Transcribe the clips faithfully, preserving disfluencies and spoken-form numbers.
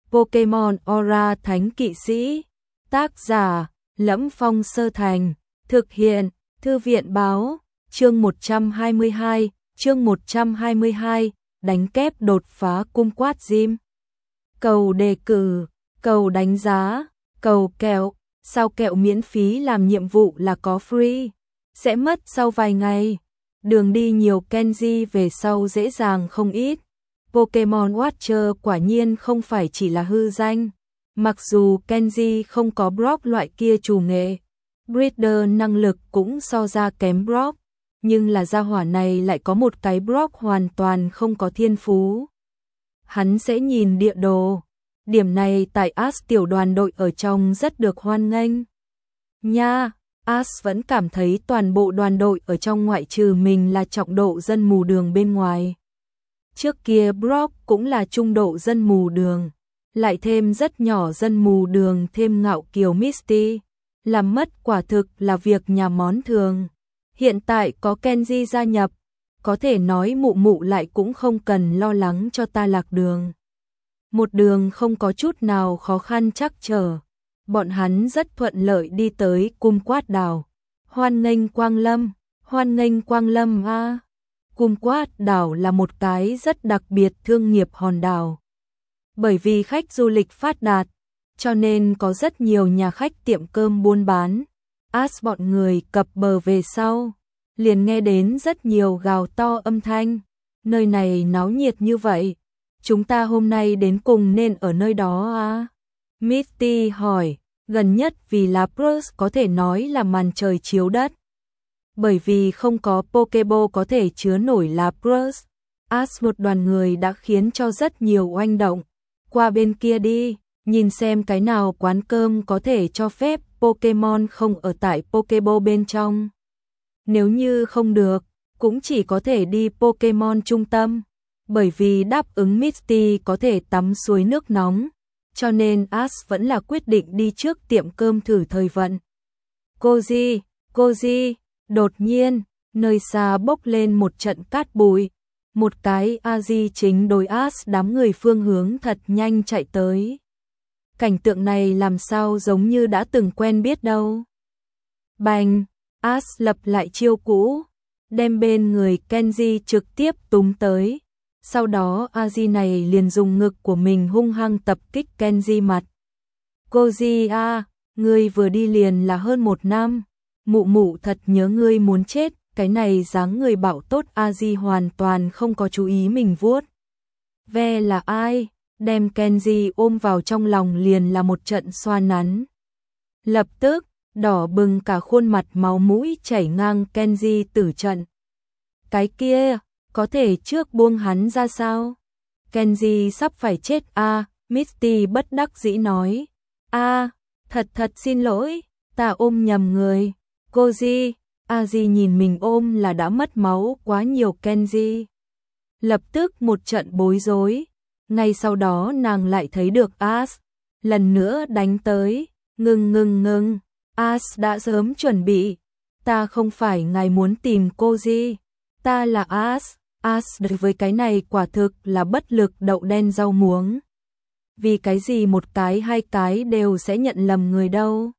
Pokemon Aura Thánh Kỵ Sĩ. Tác giả: Lẫm Phong Sơ Thành. Thực hiện: Thư viện báo. Chương một trăm hai mươi hai, chương một trăm hai mươi hai, đánh kép đột phá cung quát gym. Cầu đề cử, cầu đánh giá, cầu kẹo, sao kẹo miễn phí làm nhiệm vụ là có free, sẽ mất sau vài ngày. Đường đi nhiều Kenji về sau dễ dàng không ít. Pokemon Watcher quả nhiên không phải chỉ là hư danh. Mặc dù Kenji không có Brock loại kia chủ nghệ, Breeder năng lực cũng so ra kém Brock, nhưng là gia hỏa này lại có một cái Brock hoàn toàn không có thiên phú. Hắn sẽ nhìn địa đồ. Điểm này tại Ash tiểu đoàn đội ở trong rất được hoan nghênh. Nha, Ash vẫn cảm thấy toàn bộ đoàn đội ở trong ngoại trừ mình là trọng độ dân mù đường bên ngoài. Trước kia Brock cũng là trung độ dân mù đường, lại thêm rất nhỏ dân mù đường thêm ngạo kiều Misty, làm mất quả thực là việc nhà món thường. Hiện tại có Kenji gia nhập, có thể nói mụ mụ lại cũng không cần lo lắng cho ta lạc đường. Một đường không có chút nào khó khăn trắc trở, bọn hắn rất thuận lợi đi tới Cung Quát đảo. Hoan nghênh Quang Lâm, hoan nghênh Quang Lâm a. À. Cung Quát đảo là một cái rất đặc biệt thương nghiệp hòn đảo. Bởi vì khách du lịch phát đạt, cho nên có rất nhiều nhà khách tiệm cơm buôn bán. Ash bọn người cập bờ về sau, liền nghe đến rất nhiều gào to âm thanh. Nơi này náo nhiệt như vậy, chúng ta hôm nay đến cùng nên ở nơi đó à? Misty hỏi, gần nhất vì Lapras có thể nói là màn trời chiếu đất. Bởi vì không có Pokeball có thể chứa nổi Lapras, Ash một đoàn người đã khiến cho rất nhiều oanh động. Qua bên kia đi, nhìn xem cái nào quán cơm có thể cho phép Pokemon không ở tại Pokeball bên trong. Nếu như không được, cũng chỉ có thể đi Pokemon trung tâm. Bởi vì đáp ứng Misty có thể tắm suối nước nóng, cho nên Ash vẫn là quyết định đi trước tiệm cơm thử thời vận. Koji, Koji, đột nhiên, nơi xa bốc lên một trận cát bụi. Một cái Aji chính đối Ash đám người phương hướng thật nhanh chạy tới. Cảnh tượng này làm sao giống như đã từng quen biết đâu. Bành, Ash lập lại chiêu cũ, đem bên người Kenji trực tiếp túm tới. Sau đó Aji này liền dùng ngực của mình hung hăng tập kích Kenji mặt. Koji a, ngươi vừa đi liền là hơn một năm. Mụ mụ thật nhớ ngươi muốn chết. Cái này dáng người bảo tốt Aji hoàn toàn không có chú ý mình vuốt ve là ai, đem Kenji ôm vào trong lòng liền là một trận xoa nắn. Lập tức, đỏ bừng cả khuôn mặt máu mũi chảy ngang Kenji tử trận. Cái kia, có thể trước buông hắn ra sao? Kenji sắp phải chết a, à, Misty bất đắc dĩ nói. A, à, thật thật xin lỗi, ta ôm nhầm người. Koji, Aji nhìn mình ôm là đã mất máu quá nhiều Kenji. Lập tức một trận bối rối. Ngay sau đó nàng lại thấy được Ash lần nữa đánh tới. Ngừng ngừng ngừng, Ash đã sớm chuẩn bị. Ta không phải ngài muốn tìm Koji, ta là Ash. Ash với cái này quả thực là bất lực đậu đen rau muống. Vì cái gì một cái hai cái đều sẽ nhận lầm người đâu.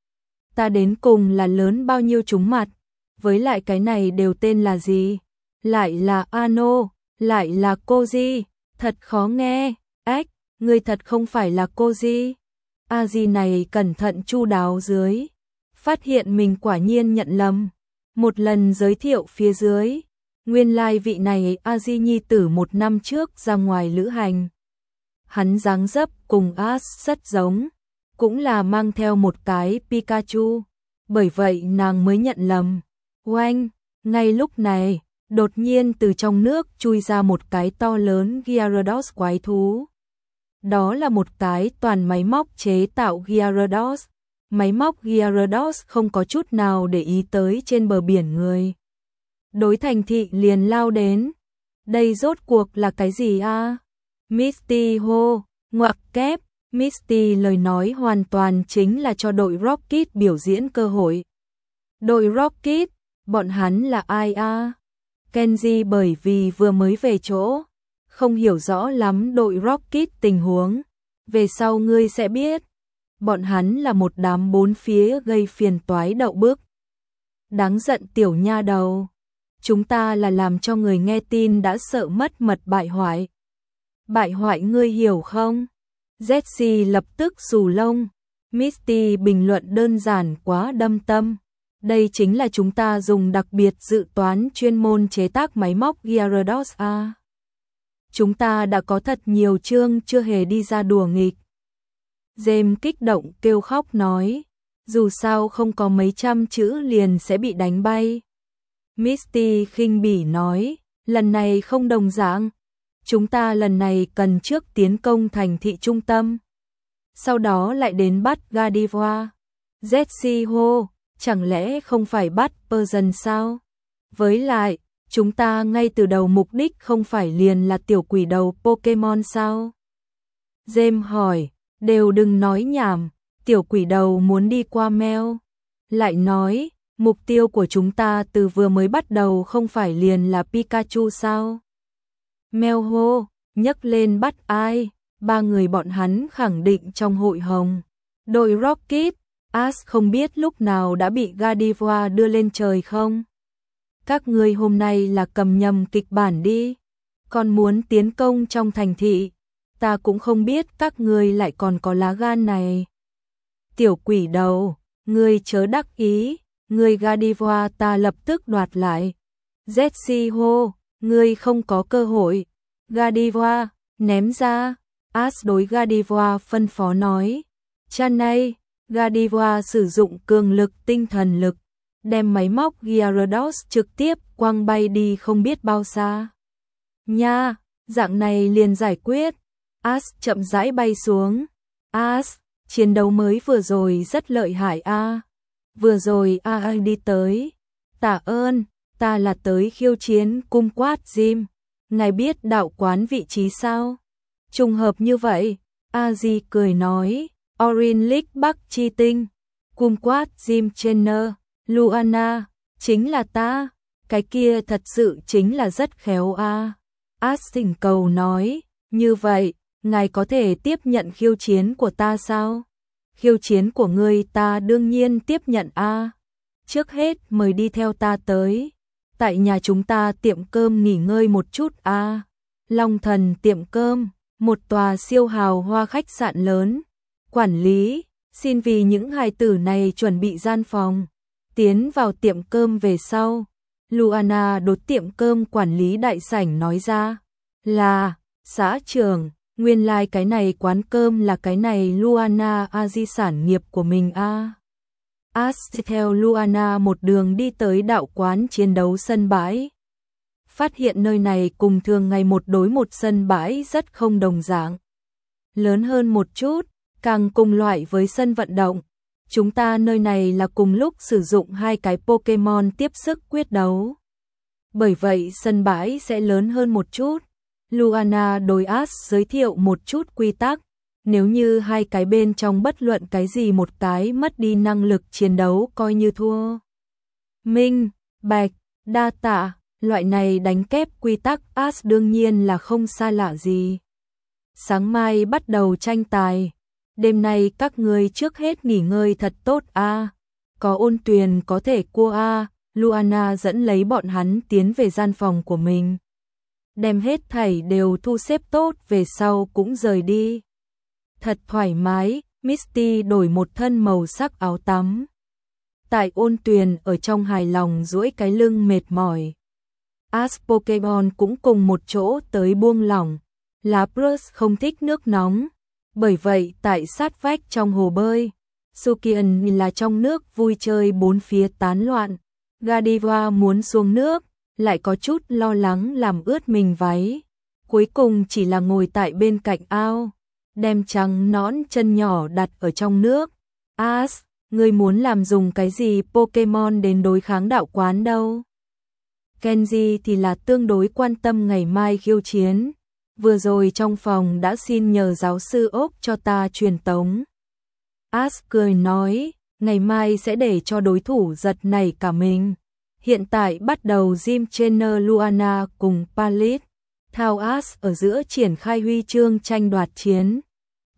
Ta đến cùng là lớn bao nhiêu trúng mặt. Với lại cái này đều tên là gì? Lại là Ano, lại là Koji, thật khó nghe. Ách, người thật không phải là Koji. Aji này cẩn thận chu đáo dưới, phát hiện mình quả nhiên nhận lầm. Một lần giới thiệu phía dưới, nguyên lai vị này Aji nhi tử một năm trước ra ngoài lữ hành. Hắn dáng dấp cùng Ash rất giống, cũng là mang theo một cái Pikachu, bởi vậy nàng mới nhận lầm. Oanh, ngay lúc này, đột nhiên từ trong nước chui ra một cái to lớn Gyarados quái thú. Đó là một cái toàn máy móc chế tạo Gyarados. Máy móc Gyarados không có chút nào để ý tới trên bờ biển người. Đối thành thị liền lao đến. Đây rốt cuộc là cái gì a? À? Misty hô, ngoặc kép. Misty lời nói hoàn toàn chính là cho đội Rocket biểu diễn cơ hội. Đội Rocket, bọn hắn là ai a? À? Kenji bởi vì vừa mới về chỗ, không hiểu rõ lắm đội Rocket tình huống, Về sau ngươi sẽ biết, bọn hắn là một đám bốn phía gây phiền toái đậu bức. Đáng giận tiểu nha đầu, chúng ta là làm cho người nghe tin đã sợ mất mật bại hoại. Bại hoại ngươi hiểu không? Jessie lập tức xù lông. Misty bình luận đơn giản quá đâm tâm. Đây chính là chúng ta dùng đặc biệt dự toán chuyên môn chế tác máy móc Gyarados a. Chúng ta đã có thật nhiều chương chưa hề đi ra đùa nghịch. James kích động kêu khóc nói, dù sao không có mấy trăm chữ liền sẽ bị đánh bay. Misty khinh bỉ nói, lần này không đồng dạng. Chúng ta lần này cần trước tiến công thành thị trung tâm, sau đó lại đến bắt Gardevoir. Jessie hô, chẳng lẽ không phải bắt Persian sao? Với lại, chúng ta ngay từ đầu mục đích không phải liền là tiểu quỷ đầu Pokemon sao? James hỏi, đều đừng nói nhảm, tiểu quỷ đầu muốn đi qua Mel. Lại nói, mục tiêu của chúng ta từ vừa mới bắt đầu không phải liền là Pikachu sao? Mel hô, nhấc lên bắt ai? Ba người bọn hắn khẳng định trong hội hồng. Đội Rocket, Ash không biết lúc nào đã bị Gardevoir đưa lên trời không? Các ngươi hôm nay là cầm nhầm kịch bản đi. Còn muốn tiến công trong thành thị, ta cũng không biết các ngươi lại còn có lá gan này. Tiểu quỷ đầu, ngươi chớ đắc ý, ngươi Gardevoir ta lập tức đoạt lại. Jessie hô, ngươi không có cơ hội. Gardevoir, ném ra. Ash đối Gardevoir phân phó nói. Chanay, Gardevoir sử dụng cường lực tinh thần lực, đem máy móc Gyarados trực tiếp quăng bay đi không biết bao xa. Nha, dạng này liền giải quyết. Ash chậm rãi bay xuống. Ash, chiến đấu mới vừa rồi rất lợi hại a. Vừa rồi a à, đi tới. Tạ ơn, ta là tới khiêu chiến cung quát gym. Ngài biết đạo quán vị trí sao? Trùng hợp như vậy, A-di cười nói, Orin League Bắc Chi Tinh, cung quát gym trainer, Luana, chính là ta, cái kia thật sự chính là rất khéo a. À. Ash thỉnh cầu nói, như vậy, ngài có thể tiếp nhận khiêu chiến của ta sao? Khiêu chiến của ngươi ta đương nhiên tiếp nhận a. À. Trước hết mời đi theo ta tới. Tại nhà chúng ta tiệm cơm nghỉ ngơi một chút a. À. Long Thần tiệm cơm, một tòa siêu hào hoa khách sạn lớn. Quản lý, xin vì những hài tử này chuẩn bị gian phòng. Tiến vào tiệm cơm về sau, Luana đột tiệm cơm quản lý đại sảnh nói ra, là, xã trưởng, nguyên lai like cái này quán cơm là cái này Luana a di sản nghiệp của mình a. À. Ash theo Luana một đường đi tới đạo quán chiến đấu sân bãi. Phát hiện nơi này cùng thường ngày một đối một sân bãi rất không đồng dạng. Lớn hơn một chút, càng cùng loại với sân vận động. Chúng ta nơi này là cùng lúc sử dụng hai cái Pokemon tiếp sức quyết đấu. Bởi vậy sân bãi sẽ lớn hơn một chút. Luana đối Ash giới thiệu một chút quy tắc. Nếu như hai cái bên trong bất luận cái gì một cái mất đi năng lực chiến đấu coi như thua. Minh, bạch, đa tạ, loại này đánh kép quy tắc Ash đương nhiên là không xa lạ gì. Sáng mai bắt đầu tranh tài. Đêm nay các ngươi trước hết nghỉ ngơi thật tốt a. À. Có Ôn Tuyền có thể cua a. À. Luana dẫn lấy bọn hắn tiến về gian phòng của mình. Đem hết thảy đều thu xếp tốt về sau cũng rời đi. Thật thoải mái, Misty đổi một thân màu sắc áo tắm. Tại Ôn Tuyền ở trong hài lòng duỗi cái lưng mệt mỏi. Ash Pokemon cũng cùng một chỗ tới buông lỏng. Lapras không thích nước nóng. Bởi vậy tại sát vách trong hồ bơi, Sukian là trong nước vui chơi bốn phía tán loạn. Gardevoir muốn xuống nước, lại có chút lo lắng làm ướt mình váy. Cuối cùng chỉ là ngồi tại bên cạnh ao, đem trắng nõn chân nhỏ đặt ở trong nước. Ash, ngươi muốn làm dùng cái gì Pokemon đến đối kháng đạo quán đâu? Kenji thì là tương đối quan tâm ngày mai khiêu chiến. Vừa rồi trong phòng đã xin nhờ giáo sư ốc cho ta truyền tống. Ash cười nói, ngày mai sẽ để cho đối thủ giật nảy cả mình. Hiện tại bắt đầu Gym Trainer Luana cùng Palit, Thao Ash ở giữa triển khai huy chương tranh đoạt chiến.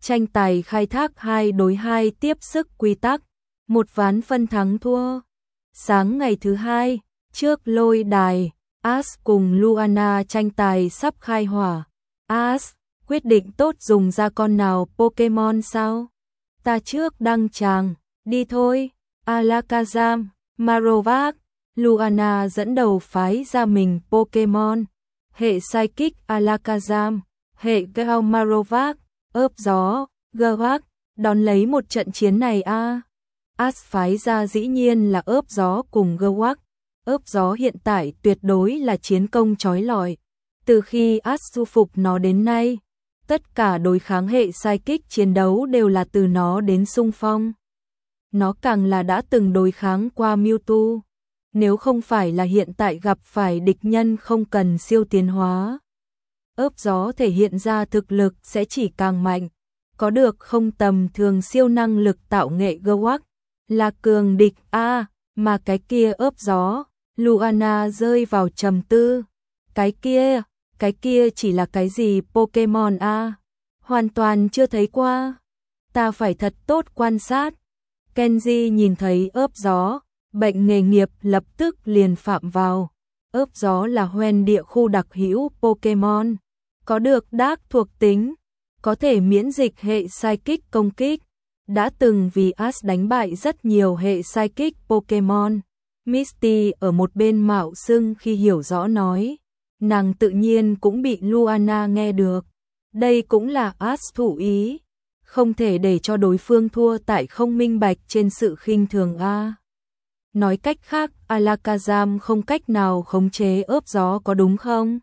Tranh tài khai thác hai đối hai tiếp sức quy tắc, một ván phân thắng thua. Sáng ngày thứ hai, trước lôi đài, Ash cùng Luana tranh tài sắp khai hỏa. Ash, quyết định tốt dùng ra con nào Pokemon sao? Ta trước đăng tràng, đi thôi. Alakazam, Marowak, Luana dẫn đầu phái ra mình Pokemon. Hệ Psychic Alakazam, hệ Gao Marowak, ớp gió, Gewak, đón lấy một trận chiến này a. À. Ash phái ra dĩ nhiên là ớp gió cùng Gewak. Ớp gió hiện tại tuyệt đối là chiến công chói lọi. Từ khi Ash du phục nó đến nay, tất cả đối kháng hệ Psychic chiến đấu đều là từ nó đến xung phong. Nó càng là đã từng đối kháng qua Mewtwo. Nếu không phải là hiện tại gặp phải địch nhân không cần siêu tiến hóa, ớp gió thể hiện ra thực lực sẽ chỉ càng mạnh. Có được không tầm thường siêu năng lực tạo nghệ Gewak, là cường địch a à, mà cái kia ớp gió. Luana rơi vào trầm tư. Cái kia, cái kia chỉ là cái gì Pokemon a? À? Hoàn toàn chưa thấy qua. Ta phải thật tốt quan sát. Kenji nhìn thấy ớp gió, bệnh nghề nghiệp lập tức liền phạm vào. Ớp gió là hoen địa khu đặc hữu Pokemon, có được đác thuộc tính, có thể miễn dịch hệ Psychic công kích, đã từng vì Ash đánh bại rất nhiều hệ Psychic Pokemon. Misty ở một bên mạo xưng khi hiểu rõ nói, nàng tự nhiên cũng bị Luana nghe được. Đây cũng là Ash thủ ý, không thể để cho đối phương thua tại không minh bạch trên sự khinh thường a. Nói cách khác, Alakazam không cách nào khống chế ớp gió có đúng không?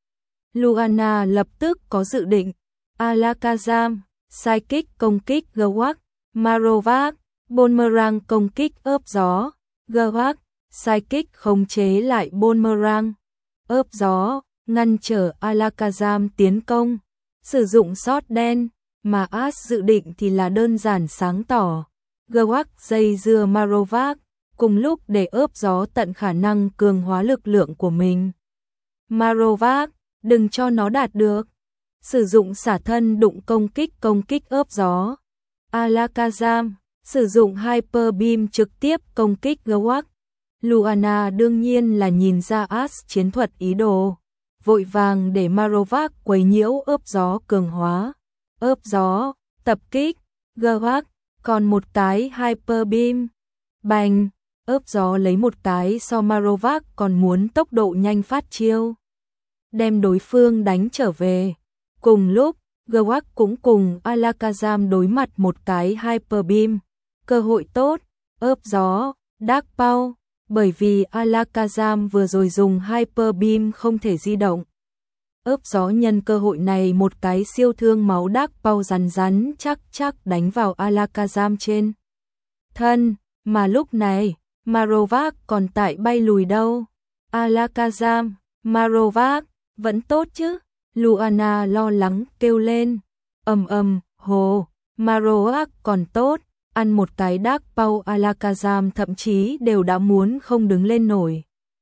Luana lập tức có dự định. Alakazam, Psychic công kích Gewak, Marowak, Boomerang công kích ớp gió, Gewak, Psychic khống chế lại Boomerang, ớp gió, ngăn trở Alakazam tiến công, sử dụng sót đen, mà Ash dự định thì là đơn giản sáng tỏ. Gewak dây dưa Marowak, cùng lúc để ớp gió tận khả năng cường hóa lực lượng của mình. Marowak, đừng cho nó đạt được. Sử dụng xả thân đụng công kích công kích ớp gió. Alakazam, sử dụng Hyper Beam trực tiếp công kích Gewak. Luana đương nhiên là nhìn ra Ash chiến thuật ý đồ, vội vàng để Marowak quấy nhiễu ớp gió cường hóa. Ớp gió, tập kích, Gewak, còn một cái Hyper Beam. Bành, ớp gió lấy một cái so Marowak còn muốn tốc độ nhanh phát chiêu, đem đối phương đánh trở về. Cùng lúc, Gewak cũng cùng Alakazam đối mặt một cái Hyper Beam. Cơ hội tốt, ớp gió, Dark Paw, bởi vì Alakazam vừa rồi dùng Hyper Beam không thể di động. Ớp gió nhân cơ hội này một cái siêu thương máu Dark Paw rắn rắn chắc chắc đánh vào Alakazam trên thân, mà lúc này, Marowak còn tại bay lùi đâu. Alakazam, Marowak, vẫn tốt chứ? Luana lo lắng kêu lên. Ầm ầm, hồ, Marowak còn tốt, ăn một cái Dark Paw Alakazam thậm chí đều đã muốn không đứng lên nổi.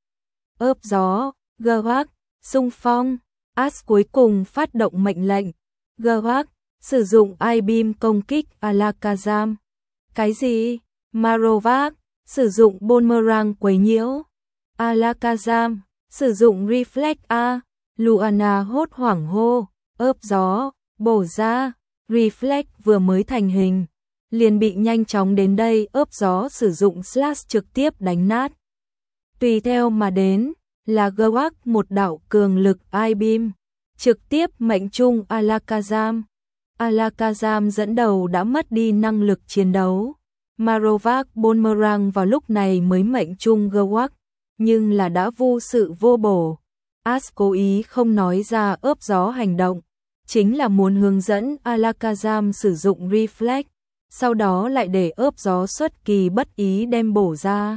Ớp gió, Gewak, xung phong, Ash cuối cùng phát động mệnh lệnh. Gewak, sử dụng I-Beam công kích Alakazam. Cái gì? Marowak, sử dụng Boomerang quấy nhiễu. Alakazam, sử dụng Reflect A. Luana hốt hoảng hô, ớp gió, bổ ra, Reflect vừa mới thành hình, liền bị nhanh chóng đến đây ớp gió sử dụng Slash trực tiếp đánh nát. Tùy theo mà đến, là Gewak một đạo cường lực I-Beam, trực tiếp mệnh trung Alakazam. Alakazam dẫn đầu đã mất đi năng lực chiến đấu. Marowak Boomerang vào lúc này mới mệnh trung Gewak, nhưng là đã vô sự vô bổ. Ash cố ý không nói ra ớp gió hành động, chính là muốn hướng dẫn Alakazam sử dụng Reflect, sau đó lại để ớp gió xuất kỳ bất ý đem bổ ra.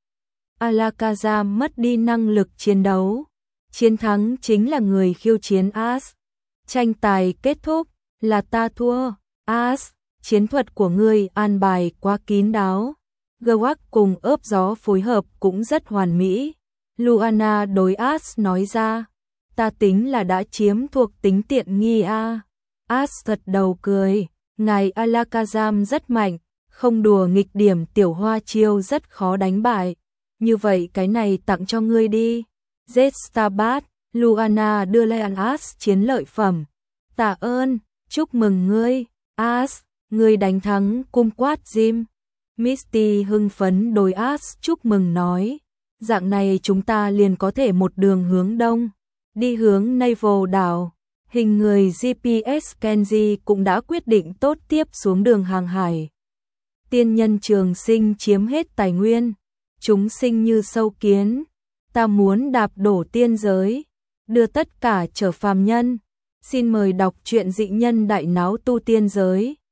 Alakazam mất đi năng lực chiến đấu, chiến thắng chính là người khiêu chiến Ash. Tranh tài kết thúc, là ta thua. Ash, chiến thuật của ngươi an bài quá kín đáo. Gewak cùng ớp gió phối hợp cũng rất hoàn mỹ. Luana đối Ash nói ra, ta tính là đã chiếm thuộc tính tiện nghi a. Ash thật đầu cười, Ngài Alakazam rất mạnh, không đùa nghịch điểm tiểu hoa chiêu rất khó đánh bại. Như vậy cái này tặng cho ngươi đi. Zestabat, Luana đưa lên As chiến lợi phẩm. Tạ ơn, chúc mừng ngươi, As, ngươi đánh thắng cung quát Jim. Misty hưng phấn đối As chúc mừng nói. Dạng này chúng ta liền có thể một đường hướng đông, đi hướng Naval đảo. Hình người giê pê ét Kenji cũng đã quyết định tốt tiếp xuống đường hàng hải. Tiên nhân trường sinh chiếm hết tài nguyên, chúng sinh như sâu kiến, ta muốn đạp đổ tiên giới, đưa tất cả trở phàm nhân. Xin mời đọc truyện Dị nhân đại náo tu tiên giới.